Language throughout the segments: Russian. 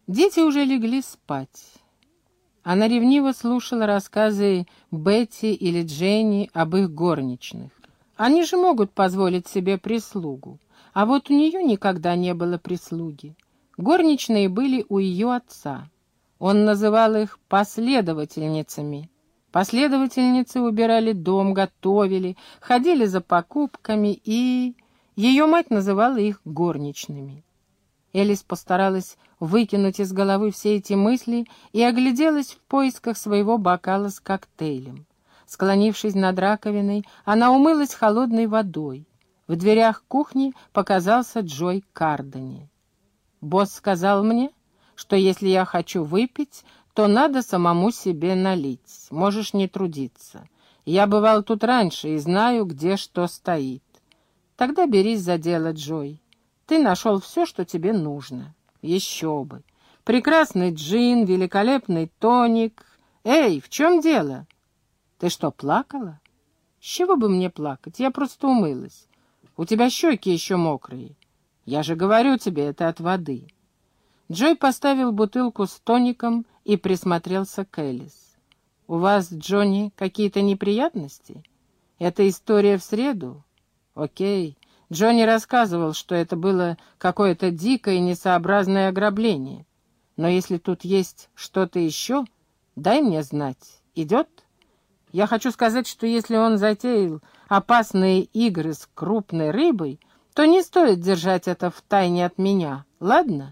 Дети уже легли спать. Она ревниво слушала рассказы Бетти или Дженни об их горничных. Они же могут позволить себе прислугу, а вот у нее никогда не было прислуги. Горничные были у ее отца. Он называл их последовательницами. Последовательницы убирали дом, готовили, ходили за покупками, и ее мать называла их горничными. Элис постаралась выкинуть из головы все эти мысли и огляделась в поисках своего бокала с коктейлем. Склонившись над раковиной, она умылась холодной водой. В дверях кухни показался Джой Кардани. «Босс сказал мне, что если я хочу выпить, то надо самому себе налить. Можешь не трудиться. Я бывал тут раньше и знаю, где что стоит. Тогда берись за дело, Джой. Ты нашел все, что тебе нужно. Еще бы. Прекрасный джин, великолепный тоник. Эй, в чем дело? Ты что, плакала? С чего бы мне плакать? Я просто умылась. У тебя щеки еще мокрые. Я же говорю тебе, это от воды. Джой поставил бутылку с тоником и присмотрелся к Элис. У вас, Джонни, какие-то неприятности? Это история в среду? Окей. Джонни рассказывал, что это было какое-то дикое и несообразное ограбление. Но если тут есть что-то еще, дай мне знать. Идет? Я хочу сказать, что если он затеял опасные игры с крупной рыбой, то не стоит держать это в тайне от меня, ладно?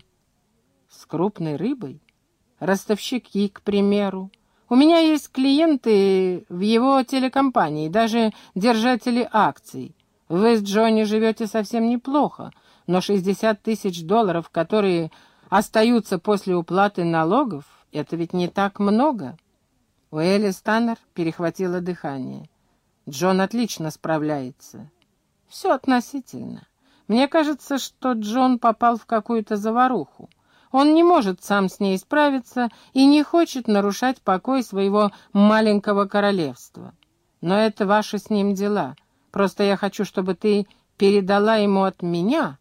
С крупной рыбой? Ростовщики, к примеру. У меня есть клиенты в его телекомпании, даже держатели акций. Вы с Джонни живете совсем неплохо, но 60 тысяч долларов, которые остаются после уплаты налогов, это ведь не так много. У Элис Таннер перехватило дыхание. Джон отлично справляется. Все относительно. Мне кажется, что Джон попал в какую-то заваруху. Он не может сам с ней справиться и не хочет нарушать покой своего маленького королевства. Но это ваши с ним дела. Просто я хочу, чтобы ты передала ему от меня.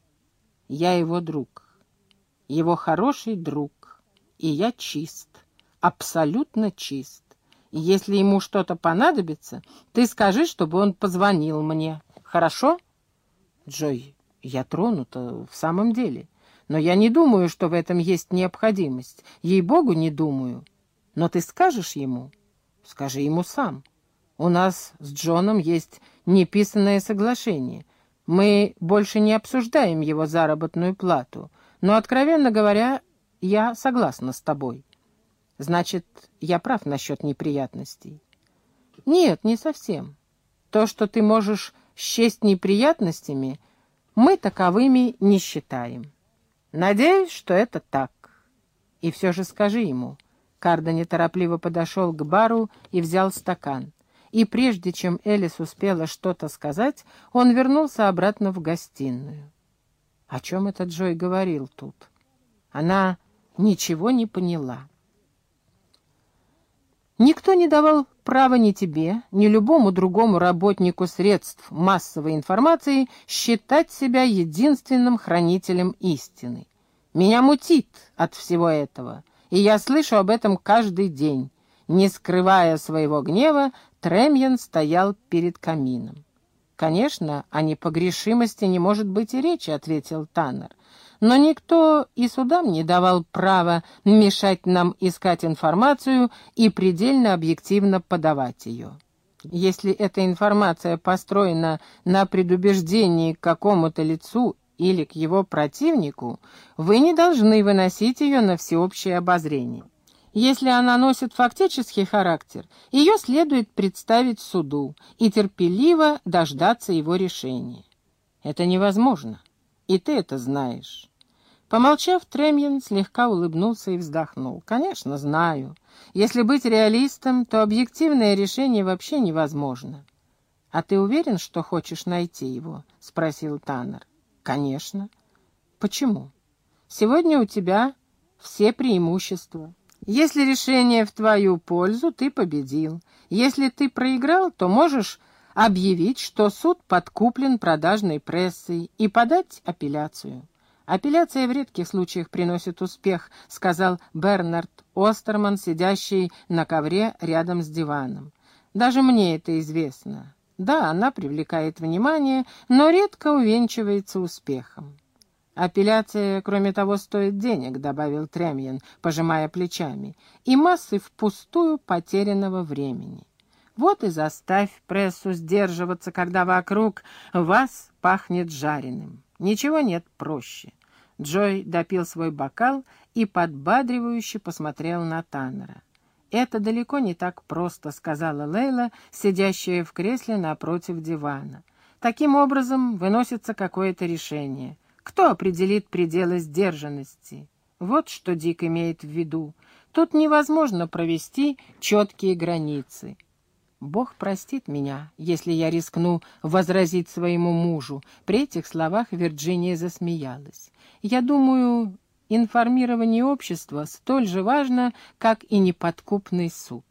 Я его друг, его хороший друг, и я чист, абсолютно чист. И если ему что-то понадобится, ты скажи, чтобы он позвонил мне. Хорошо? Джой, я тронута в самом деле. Но я не думаю, что в этом есть необходимость. Ей-богу, не думаю. Но ты скажешь ему? Скажи ему сам. У нас с Джоном есть неписанное соглашение. Мы больше не обсуждаем его заработную плату. Но, откровенно говоря, я согласна с тобой. Значит, я прав насчет неприятностей? Нет, не совсем. То, что ты можешь счесть неприятностями, мы таковыми не считаем. Надеюсь, что это так. И все же скажи ему. Кардани торопливо подошел к бару и взял стакан. И прежде чем Элис успела что-то сказать, он вернулся обратно в гостиную. О чем это Джой говорил тут? Она ничего не поняла. Никто не давал права ни тебе, ни любому другому работнику средств массовой информации считать себя единственным хранителем истины. Меня мутит от всего этого, и я слышу об этом каждый день. Не скрывая своего гнева, Тремьен стоял перед камином. «Конечно, о непогрешимости не может быть и речи», — ответил Таннер. «Но никто и судам не давал права мешать нам искать информацию и предельно объективно подавать ее. Если эта информация построена на предубеждении к какому-то лицу или к его противнику, вы не должны выносить ее на всеобщее обозрение. Если она носит фактический характер, ее следует представить суду и терпеливо дождаться его решения. Это невозможно, и ты это знаешь». Помолчав, Тремьен слегка улыбнулся и вздохнул. «Конечно, знаю. Если быть реалистом, то объективное решение вообще невозможно». «А ты уверен, что хочешь найти его?» — спросил Таннер. «Конечно». «Почему?» «Сегодня у тебя все преимущества. Если решение в твою пользу, ты победил. Если ты проиграл, то можешь объявить, что суд подкуплен продажной прессой, и подать апелляцию. «Апелляция в редких случаях приносит успех», — сказал Бернард Остерман, сидящий на ковре рядом с диваном. «Даже мне это известно. Да, она привлекает внимание, но редко увенчивается успехом». «Апелляция, кроме того, стоит денег», — добавил Тремьен, пожимая плечами, «и массы впустую потерянного времени. Вот и заставь прессу сдерживаться, когда вокруг вас пахнет жареным. Ничего нет проще». Джой допил свой бокал и подбадривающе посмотрел на Таннера. «Это далеко не так просто», — сказала Лейла, сидящая в кресле напротив дивана. «Таким образом выносится какое-то решение. Кто определит пределы сдержанности? Вот что Дик имеет в виду. Тут невозможно провести четкие границы». «Бог простит меня, если я рискну возразить своему мужу». При этих словах Вирджиния засмеялась. «Я думаю, информирование общества столь же важно, как и неподкупный суд.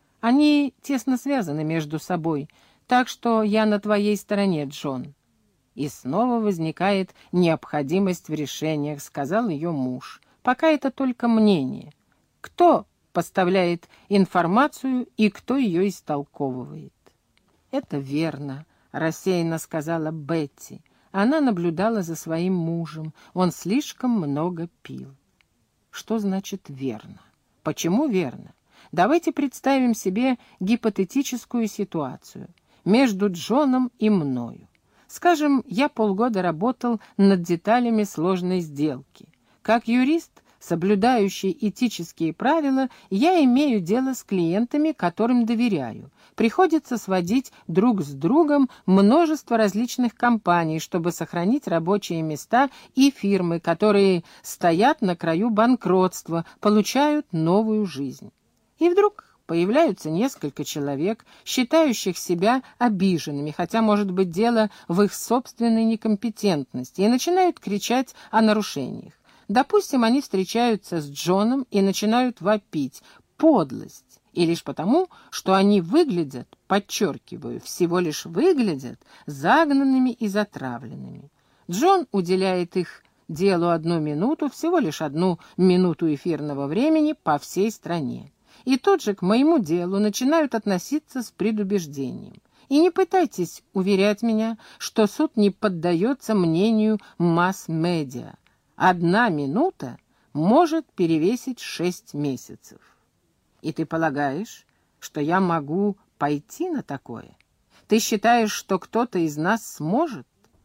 Они тесно связаны между собой, так что я на твоей стороне, Джон». «И снова возникает необходимость в решениях», — сказал ее муж. «Пока это только мнение. Кто поставляет информацию и кто ее истолковывает?» «Это верно», — рассеянно сказала Бетти. Она наблюдала за своим мужем. Он слишком много пил. Что значит верно? Почему верно? Давайте представим себе гипотетическую ситуацию между Джоном и мною. Скажем, я полгода работал над деталями сложной сделки. Как юрист, соблюдающий этические правила, я имею дело с клиентами, которым доверяю. Приходится сводить друг с другом множество различных компаний, чтобы сохранить рабочие места, и фирмы, которые стоят на краю банкротства, получают новую жизнь. И вдруг появляются несколько человек, считающих себя обиженными, хотя, может быть, дело в их собственной некомпетентности, и начинают кричать о нарушениях. Допустим, они встречаются с Джоном и начинают вопить «подлость», и лишь потому, что они выглядят, подчеркиваю, всего лишь выглядят загнанными и затравленными. Джон уделяет их делу 1 минуту, всего лишь 1 минуту эфирного времени по всей стране. И тут же к моему делу начинают относиться с предубеждением. И не пытайтесь уверять меня, что суд не поддается мнению масс-медиа. 1 минута может перевесить 6 месяцев. И ты полагаешь, что я могу пойти на такое? Ты считаешь, что кто-то из нас сможет?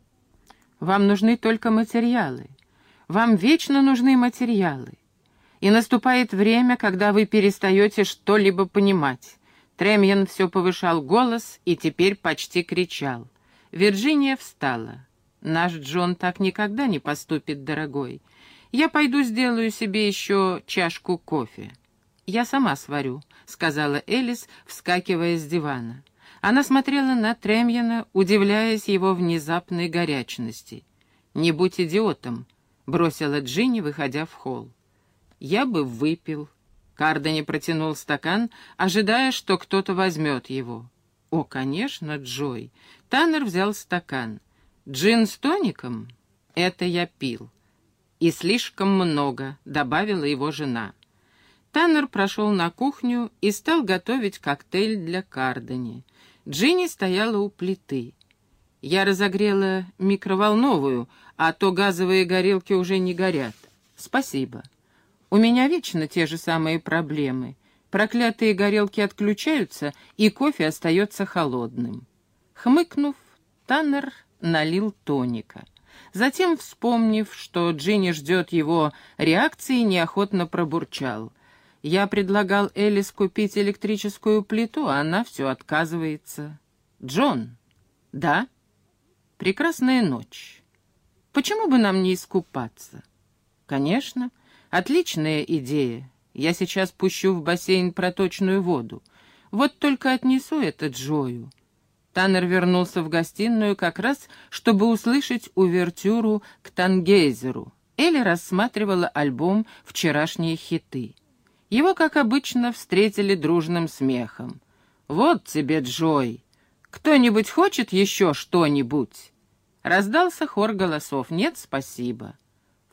Вам нужны только материалы. Вам вечно нужны материалы. И наступает время, когда вы перестаете что-либо понимать. Тремьен все повышал голос и теперь почти кричал. Вирджиния встала. «Наш Джон так никогда не поступит, дорогой. Я пойду сделаю себе еще чашку кофе». «Я сама сварю», — сказала Элис, вскакивая с дивана. Она смотрела на Тремьена, удивляясь его внезапной горячности. «Не будь идиотом», — бросила Джинни, выходя в холл. «Я бы выпил». Кардани протянул стакан, ожидая, что кто-то возьмет его. «О, конечно, Джой». Таннер взял стакан. «Джин с тоником? Это я пил. И слишком много», — добавила его жена. Таннер прошел на кухню и стал готовить коктейль для Кардани. Джинни стояла у плиты. «Я разогрела микроволновую, а то газовые горелки уже не горят. Спасибо. У меня вечно те же самые проблемы. Проклятые горелки отключаются, и кофе остается холодным». Хмыкнув, Таннер налил тоника. Затем, вспомнив, что Джинни ждет его реакции, неохотно пробурчал. «Я предлагал Элис купить электрическую плиту, а она все отказывается». «Джон?» «Да?» «Прекрасная ночь. Почему бы нам не искупаться?» «Конечно. Отличная идея. Я сейчас пущу в бассейн проточную воду. Вот только отнесу это Джою». Таннер вернулся в гостиную как раз, чтобы услышать увертюру к Тангейзеру. Элли рассматривала альбом «Вчерашние хиты». Его, как обычно, встретили дружным смехом. «Вот тебе, Джой! Кто-нибудь хочет еще что-нибудь?» Раздался хор голосов. «Нет, спасибо».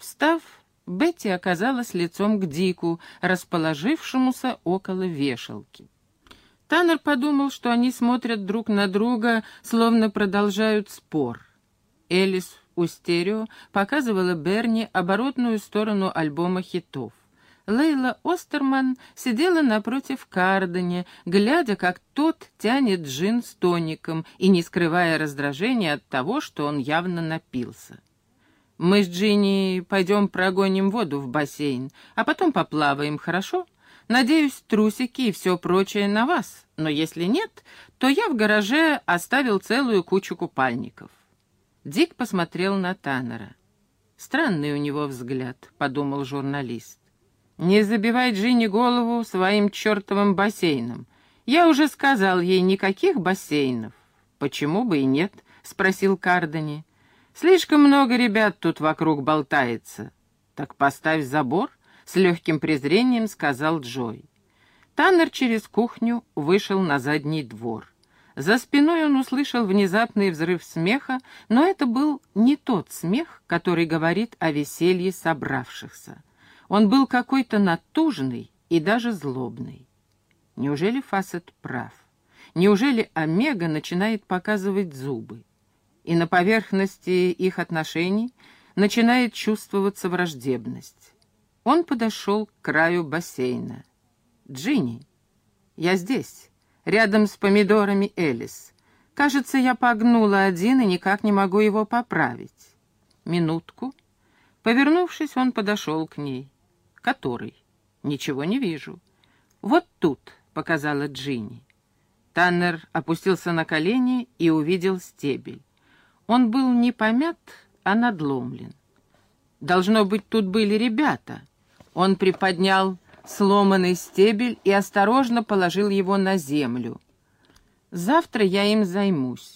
Встав, Бетти оказалась лицом к Дику, расположившемуся около вешалки. Таннер подумал, что они смотрят друг на друга, словно продолжают спор. Элис у стерео показывала Берни оборотную сторону альбома хитов. Лейла Остерман сидела напротив Кардани, глядя, как тот тянет джин с тоником и не скрывая раздражения от того, что он явно напился. «Мы с Джинни пойдем прогоним воду в бассейн, а потом поплаваем, хорошо? Надеюсь, трусики и все прочее на вас, но если нет, то я в гараже оставил целую кучу купальников». Дик посмотрел на Таннера. «Странный у него взгляд», — подумал журналист. «Не забивай Джинни голову своим чертовым бассейном. Я уже сказал ей, никаких бассейнов». «Почему бы и нет?» — спросил Кардани. «Слишком много ребят тут вокруг болтается». «Так поставь забор», — с легким презрением сказал Джой. Таннер через кухню вышел на задний двор. За спиной он услышал внезапный взрыв смеха, но это был не тот смех, который говорит о веселье собравшихся. Он был какой-то натужный и даже злобный. Неужели Фассет прав? Неужели Омега начинает показывать зубы? И на поверхности их отношений начинает чувствоваться враждебность. Он подошел к краю бассейна. «Джинни, я здесь, рядом с помидорами Элис. Кажется, я погнула один и никак не могу его поправить». «Минутку». Повернувшись, он подошел к ней. «Который?» «Ничего не вижу». «Вот тут», — показала Джинни. Таннер опустился на колени и увидел стебель. Он был не помят, а надломлен. Должно быть, тут были ребята. Он приподнял сломанный стебель и осторожно положил его на землю. «Завтра я им займусь».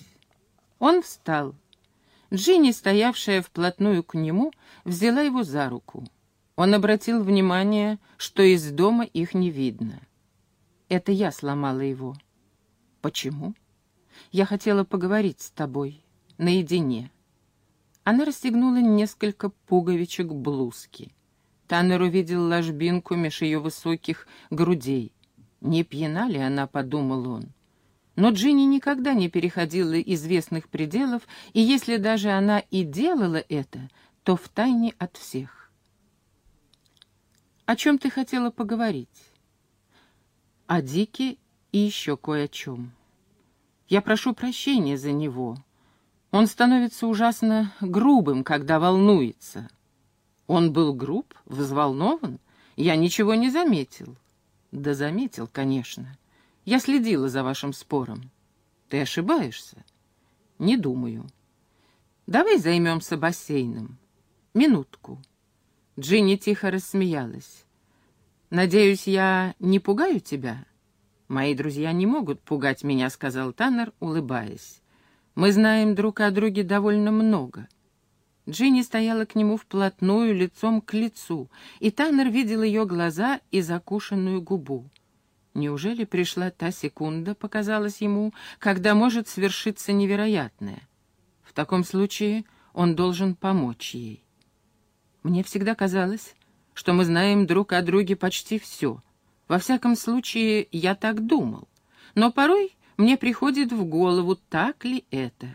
Он встал. Джинни, стоявшая вплотную к нему, взяла его за руку. Он обратил внимание, что из дома их не видно. «Это я сломала его». «Почему?» «Я хотела поговорить с тобой, наедине». Она расстегнула несколько пуговичек блузки. Таннер увидел ложбинку меж ее высоких грудей. «Не пьяна ли она?» — подумал он. Но Джинни никогда не переходила известных пределов, и если даже она и делала это, то втайне от всех. «О чем ты хотела поговорить?» «О Дике и еще кое о чем. Я прошу прощения за него. Он становится ужасно грубым, когда волнуется». «Он был груб, взволнован? Я ничего не заметил». «Да заметил, конечно. Я следила за вашим спором». «Ты ошибаешься?» «Не думаю». «Давай займемся бассейном. Минутку». Джинни тихо рассмеялась. «Надеюсь, я не пугаю тебя?» «Мои друзья не могут пугать меня», — сказал Таннер, улыбаясь. «Мы знаем друг о друге довольно много». Джинни стояла к нему вплотную, лицом к лицу, и Таннер видел ее глаза и закушенную губу. Неужели пришла та секунда, показалось ему, когда может свершиться невероятное? В таком случае он должен помочь ей. «Мне всегда казалось, что мы знаем друг о друге почти все. Во всяком случае, я так думал. Но порой мне приходит в голову, так ли это.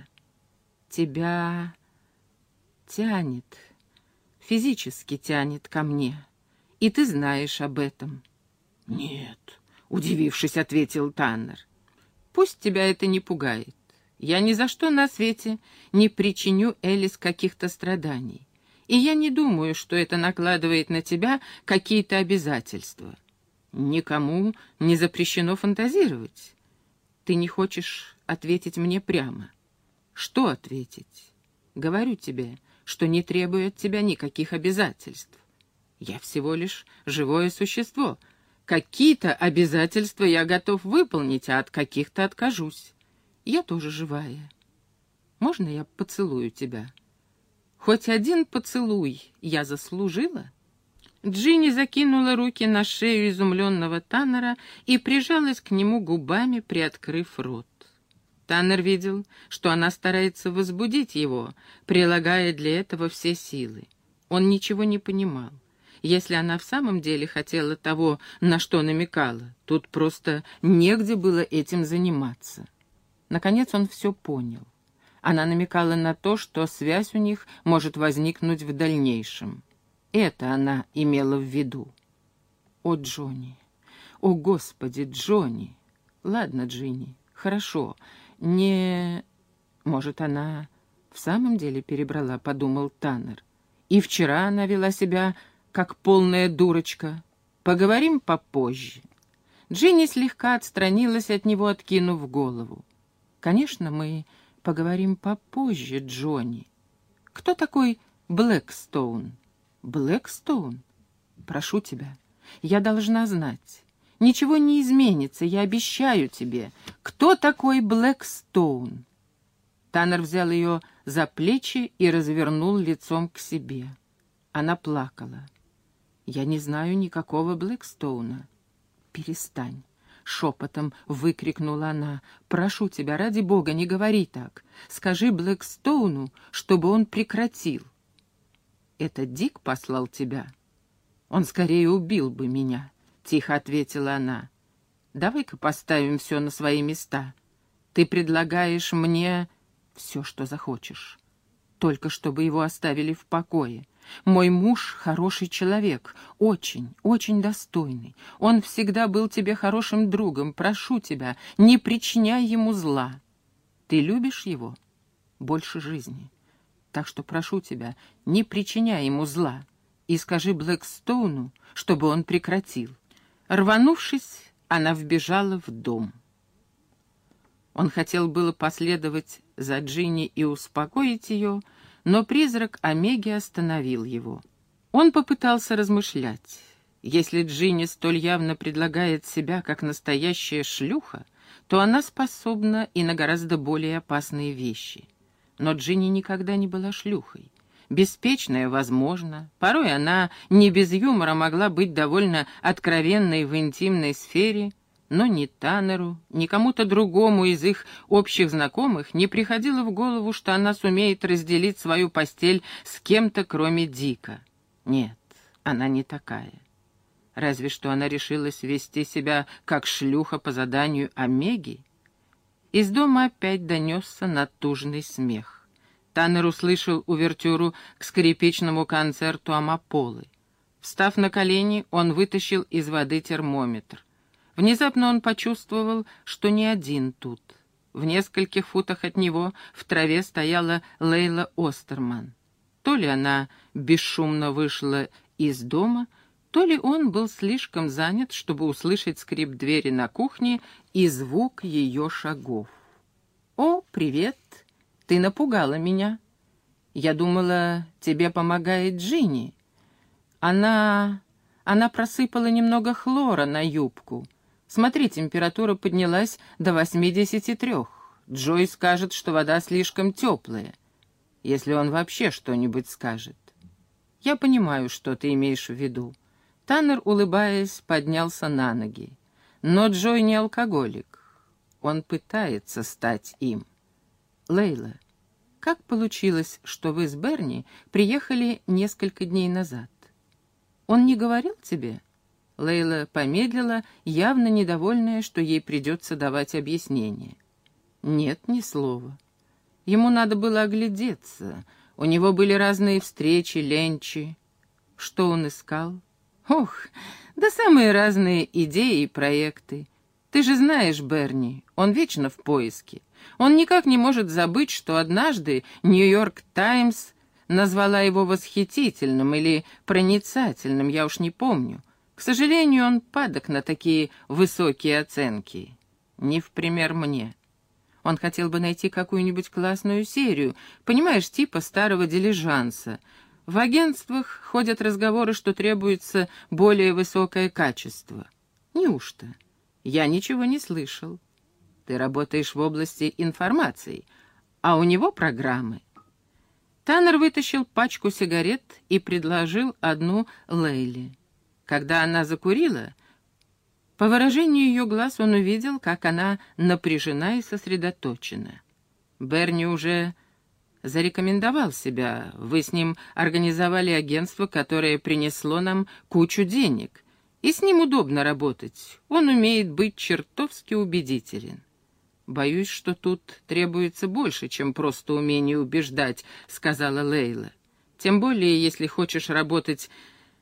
Тебя тянет, физически тянет ко мне, и ты знаешь об этом». «Нет», — удивившись, ответил Таннер. «Пусть тебя это не пугает. Я ни за что на свете не причиню Элис каких-то страданий. И я не думаю, что это накладывает на тебя какие-то обязательства. Никому не запрещено фантазировать. Ты не хочешь ответить мне прямо. Что ответить? Говорю тебе, что не требую от тебя никаких обязательств. Я всего лишь живое существо. Какие-то обязательства я готов выполнить, а от каких-то откажусь. Я тоже живая. Можно я поцелую тебя? Хоть один поцелуй я заслужила?» Джинни закинула руки на шею изумленного Таннера и прижалась к нему губами, приоткрыв рот. Таннер видел, что она старается возбудить его, прилагая для этого все силы. Он ничего не понимал. Если она в самом деле хотела того, на что намекала, тут просто негде было этим заниматься. Наконец он все понял. Она намекала на то, что связь у них может возникнуть в дальнейшем. Это она имела в виду. О, Джонни! О, Господи, Джонни! Ладно, Джинни, хорошо. Может, она в самом деле перебрала, подумал Таннер. И вчера она вела себя как полная дурочка. Поговорим попозже. Джинни слегка отстранилась от него, откинув голову. Конечно, мы поговорим попозже, Джонни. Кто такой Блэкстоун? Блэкстоун? Прошу тебя, я должна знать. Ничего не изменится, я обещаю тебе. Кто такой Блэкстоун? Таннер взял ее за плечи и развернул лицом к себе. Она плакала. «Я не знаю никакого Блэкстоуна». «Перестань», — шепотом выкрикнула она. «Прошу тебя, ради бога, не говори так. Скажи Блэкстоуну, чтобы он прекратил». «Это Дик послал тебя?» «Он скорее убил бы меня», — тихо ответила она. «Давай-ка поставим все на свои места. Ты предлагаешь мне все, что захочешь. Только чтобы его оставили в покое. Мой муж — хороший человек, очень, очень достойный. Он всегда был тебе хорошим другом. Прошу тебя, не причиняй ему зла. Ты любишь его больше жизни. Так что прошу тебя, не причиняй ему зла. И скажи Блэкстоуну, чтобы он прекратил». Рванувшись, она вбежала в дом. Он хотел было последовать за Джинни и успокоить ее, но призрак Омеги остановил его. Он попытался размышлять. Если Джинни столь явно предлагает себя как настоящая шлюха, то она способна и на гораздо более опасные вещи. Но Джинни никогда не была шлюхой. Беспечная, возможно, порой она не без юмора могла быть довольно откровенной в интимной сфере, но ни Таннеру, ни кому-то другому из их общих знакомых не приходило в голову, что она сумеет разделить свою постель с кем-то, кроме Дика. Нет, она не такая. Разве что она решилась вести себя как шлюха по заданию Омеги. Из дома опять донесся натужный смех. Таннер услышал увертюру к скрипичному концерту Амаполы. Встав на колени, он вытащил из воды термометр. Внезапно он почувствовал, что не один тут. В нескольких футах от него в траве стояла Лейла Остерман. То ли она бесшумно вышла из дома, то ли он был слишком занят, чтобы услышать скрип двери на кухне и звук ее шагов. «О, привет! Ты напугала меня. Я думала, тебе помогает Джинни. Она просыпала немного хлора на юбку. Смотри, температура поднялась до 83. Джой скажет, что вода слишком теплая. Если он вообще что-нибудь скажет. Я понимаю, что ты имеешь в виду». Таннер, улыбаясь, поднялся на ноги. Но Джой не алкоголик. Он пытается стать им. «Лейла, как получилось, что вы с Берни приехали несколько дней назад? Он не говорил тебе?» Лейла помедлила, явно недовольная, что ей придется давать объяснение. «Нет, ни слова. Ему надо было оглядеться. У него были разные встречи, ленчи. Что он искал? Ох, да самые разные идеи и проекты. Ты же знаешь Берни, он вечно в поиске. Он никак не может забыть, что однажды «Нью-Йорк Таймс» назвала его восхитительным или проницательным, я уж не помню. К сожалению, он падок на такие высокие оценки. Не в пример мне. Он хотел бы найти какую-нибудь классную серию, понимаешь, типа старого «Дилижанса». В агентствах ходят разговоры, что требуется более высокое качество. Неужто? Я ничего не слышал. Ты работаешь в области информации, а у него программы. Таннер вытащил пачку сигарет и предложил одну Лейле. Когда она закурила, по выражению ее глаз он увидел, как она напряжена и сосредоточена. Берни уже зарекомендовал себя. Вы с ним организовали агентство, которое принесло нам кучу денег. И с ним удобно работать. Он умеет быть чертовски убедителен. «Боюсь, что тут требуется больше, чем просто умение убеждать», — сказала Лейла. «Тем более, если хочешь работать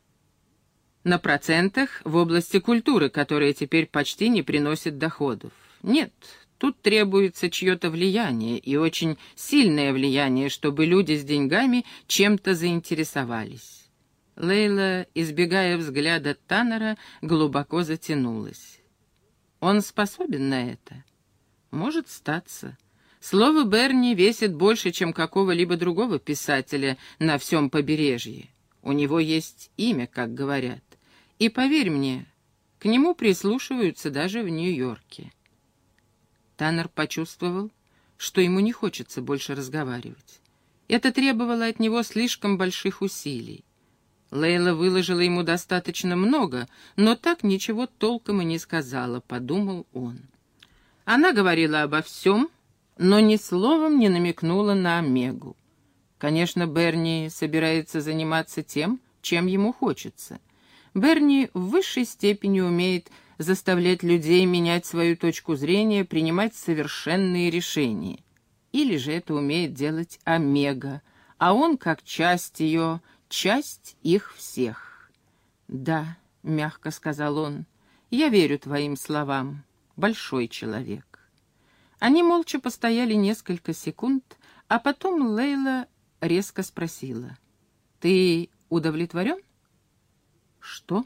на процентах в области культуры, которая теперь почти не приносит доходов. Нет, тут требуется чье-то влияние, и очень сильное влияние, чтобы люди с деньгами чем-то заинтересовались». Лейла, избегая взгляда Таннера, глубоко затянулась. «Он способен на это?» «Может статься. Слово Берни весит больше, чем какого-либо другого писателя на всем побережье. У него есть имя, как говорят. И поверь мне, к нему прислушиваются даже в Нью-Йорке». Таннер почувствовал, что ему не хочется больше разговаривать. Это требовало от него слишком больших усилий. Лейла выложила ему достаточно много, но так ничего толком и не сказала, подумал он. Она говорила обо всем, но ни словом не намекнула на Омегу. Конечно, Берни собирается заниматься тем, чем ему хочется. Берни в высшей степени умеет заставлять людей менять свою точку зрения, принимать совершенные решения. Или же это умеет делать Омега, а он, как часть ее, часть их всех. «Да», — мягко сказал он, — «я верю твоим словам. Большой человек». Они молча постояли несколько секунд, а потом Лейла резко спросила: «Ты удовлетворен?» «Что?»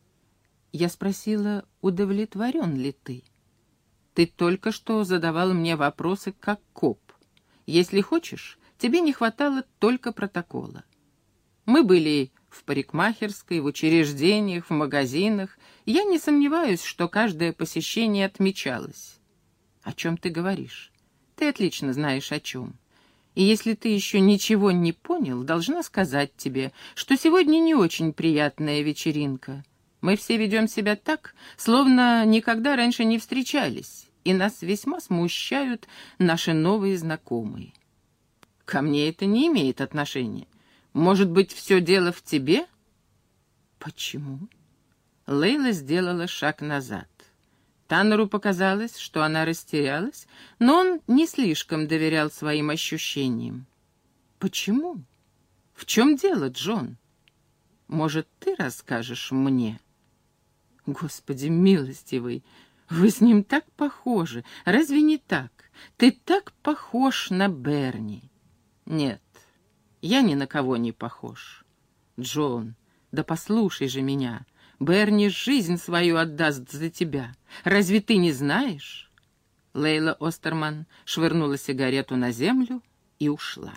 Я спросила, удовлетворен ли ты? Ты только что задавал мне вопросы как коп. Если хочешь, тебе не хватало только протокола. Мы были в парикмахерской, в учреждениях, в магазинах. Я не сомневаюсь, что каждое посещение отмечалось. О чем ты говоришь? Ты отлично знаешь, о чем. И если ты еще ничего не понял, должна сказать тебе, что сегодня не очень приятная вечеринка. Мы все ведем себя так, словно никогда раньше не встречались, и нас весьма смущают наши новые знакомые. Ко мне это не имеет отношения. Может быть, все дело в тебе? Почему? Лейла сделала шаг назад. Таннеру показалось, что она растерялась, но он не слишком доверял своим ощущениям. Почему? В чем дело, Джон? Может, ты расскажешь мне? Господи милостивый, вы с ним так похожи. Разве не так? Ты так похож на Берни. Нет, я ни на кого не похож. Джон, да послушай же меня. Берни жизнь свою отдаст за тебя. Разве ты не знаешь?» Лейла Остерман швырнула сигарету на землю и ушла.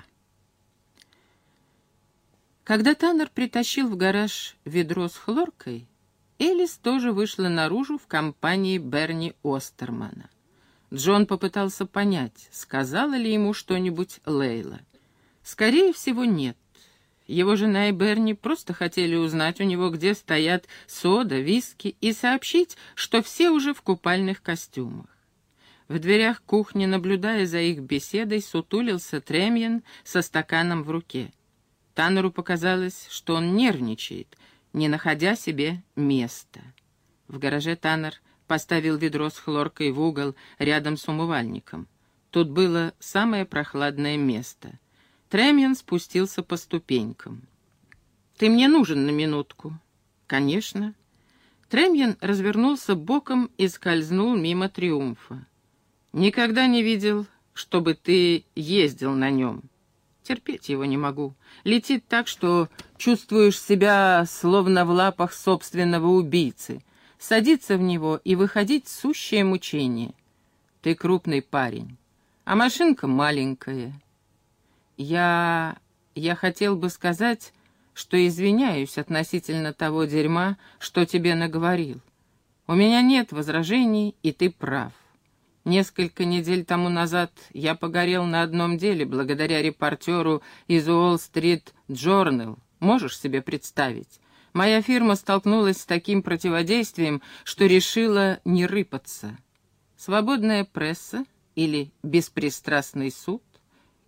Когда Таннер притащил в гараж ведро с хлоркой, Элис тоже вышла наружу в компании Берни Остермана. Джон попытался понять, сказала ли ему что-нибудь Лейла. Скорее всего, нет. Его жена и Берни просто хотели узнать у него, где стоят сода, виски, и сообщить, что все уже в купальных костюмах. В дверях кухни, наблюдая за их беседой, сутулился Тремьен со стаканом в руке. Таннеру показалось, что он нервничает, не находя себе места. В гараже Таннер поставил ведро с хлоркой в угол рядом с умывальником. Тут было самое прохладное место. Тремьен спустился по ступенькам. «Ты мне нужен на минутку?» «Конечно». Тремьен развернулся боком и скользнул мимо Триумфа. «Никогда не видел, чтобы ты ездил на нем. Терпеть его не могу. Летит так, что чувствуешь себя словно в лапах собственного убийцы. Садиться в него и выходить — сущее мучение. Ты крупный парень, а машинка маленькая. Я хотел бы сказать, что извиняюсь относительно того дерьма, что тебе наговорил. У меня нет возражений, и ты прав. Несколько недель тому назад я погорел на одном деле благодаря репортеру из Wall Street Journal. Можешь себе представить? Моя фирма столкнулась с таким противодействием, что решила не рыпаться. Свободная пресса или беспристрастный суд?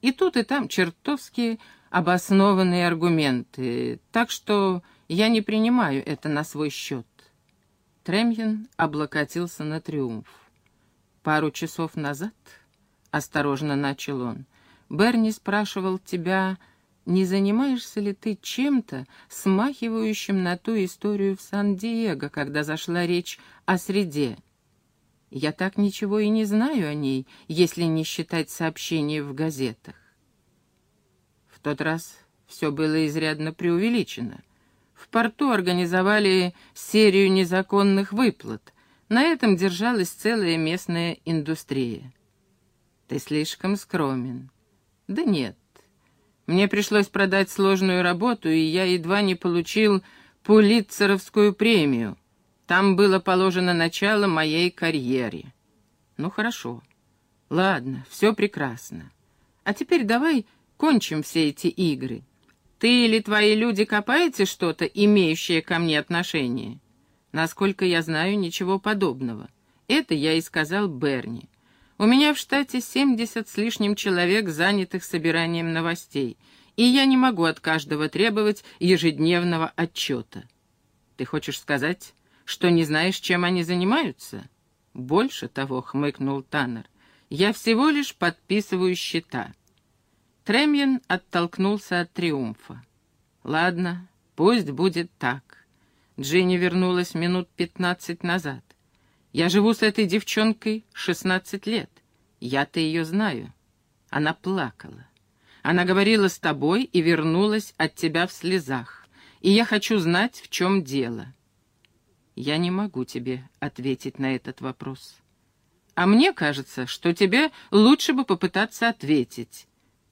И тут, и там чертовски обоснованные аргументы, так что я не принимаю это на свой счет. Трэмьен облокотился на «Триумф». «Пару часов назад, — осторожно начал он, — Берни спрашивал тебя, не занимаешься ли ты чем-то, смахивающим на ту историю в Сан-Диего, когда зашла речь о среде. Я так ничего и не знаю о ней, если не считать сообщений в газетах». В тот раз все было изрядно преувеличено. В порту организовали серию незаконных выплат. На этом держалась целая местная индустрия. «Ты слишком скромен». «Да нет. Мне пришлось продать сложную работу, и я едва не получил Пулитцеровскую премию. Там было положено начало моей карьере». «Ну, хорошо. Ладно, все прекрасно. А теперь давай кончим все эти игры. Ты или твои люди копаете что-то, имеющее ко мне отношение?» «Насколько я знаю, ничего подобного. Это я и сказал Берни. У меня в штате 70 с лишним человек, занятых собиранием новостей, и я не могу от каждого требовать ежедневного отчета». «Ты хочешь сказать, что не знаешь, чем они занимаются?» «Больше того, — хмыкнул Таннер, — я всего лишь подписываю счета». Трэмьен оттолкнулся от «Триумфа». «Ладно, пусть будет так. Джинни вернулась минут 15 назад. Я живу с этой девчонкой 16 лет. Я-то ее знаю». Она плакала. «Она говорила с тобой и вернулась от тебя в слезах. И я хочу знать, в чем дело». «Я не могу тебе ответить на этот вопрос. А мне кажется, что тебе лучше бы попытаться ответить.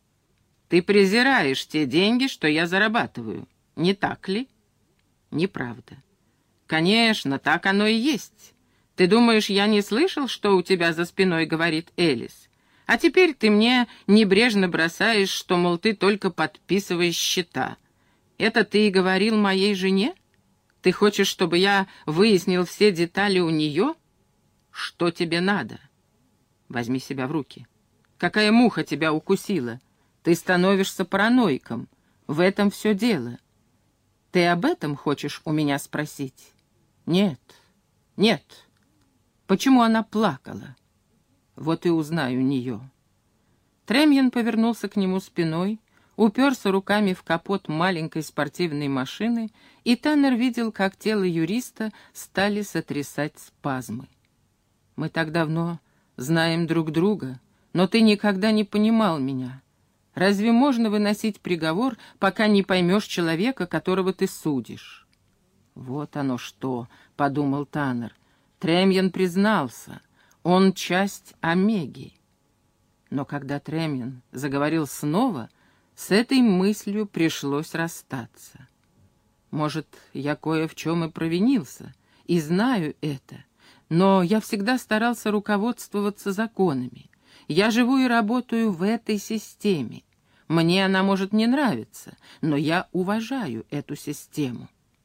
Ты презираешь те деньги, что я зарабатываю, не так ли?» «Неправда». «Конечно, так оно и есть. Ты думаешь, я не слышал, что у тебя за спиной говорит Элис? А теперь ты мне небрежно бросаешь, что, мол, ты только подписываешь счета. Это ты и говорил моей жене? Ты хочешь, чтобы я выяснил все детали у нее? Что тебе надо? Возьми себя в руки. Какая муха тебя укусила? Ты становишься параноиком. В этом все дело. Ты об этом хочешь у меня спросить?» «Нет, нет. Почему она плакала?» «Вот и узнай у нее». Трэмьен повернулся к нему спиной, уперся руками в капот маленькой спортивной машины, и Таннер видел, как тело юриста стали сотрясать спазмы. «Мы так давно знаем друг друга, но ты никогда не понимал меня. Разве можно выносить приговор, пока не поймешь человека, которого ты судишь?» «Вот оно что», — подумал Таннер. Трэмьен признался, он часть Омеги. Но когда Трэмьен заговорил снова, с этой мыслью пришлось расстаться. «Может, я кое в чем и провинился, и знаю это, но я всегда старался руководствоваться законами. Я живу и работаю в этой системе. Мне она может не нравиться, но я уважаю эту систему».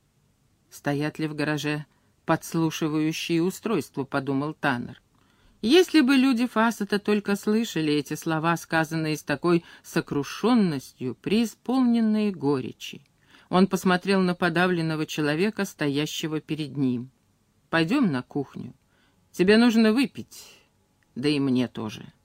«Стоят ли в гараже подслушивающие устройства?» — подумал Таннер. Если бы люди Фассета только слышали эти слова, сказанные с такой сокрушенностью, преисполненные горечи. Он посмотрел на подавленного человека, стоящего перед ним. «Пойдем на кухню. Тебе нужно выпить, да и мне тоже».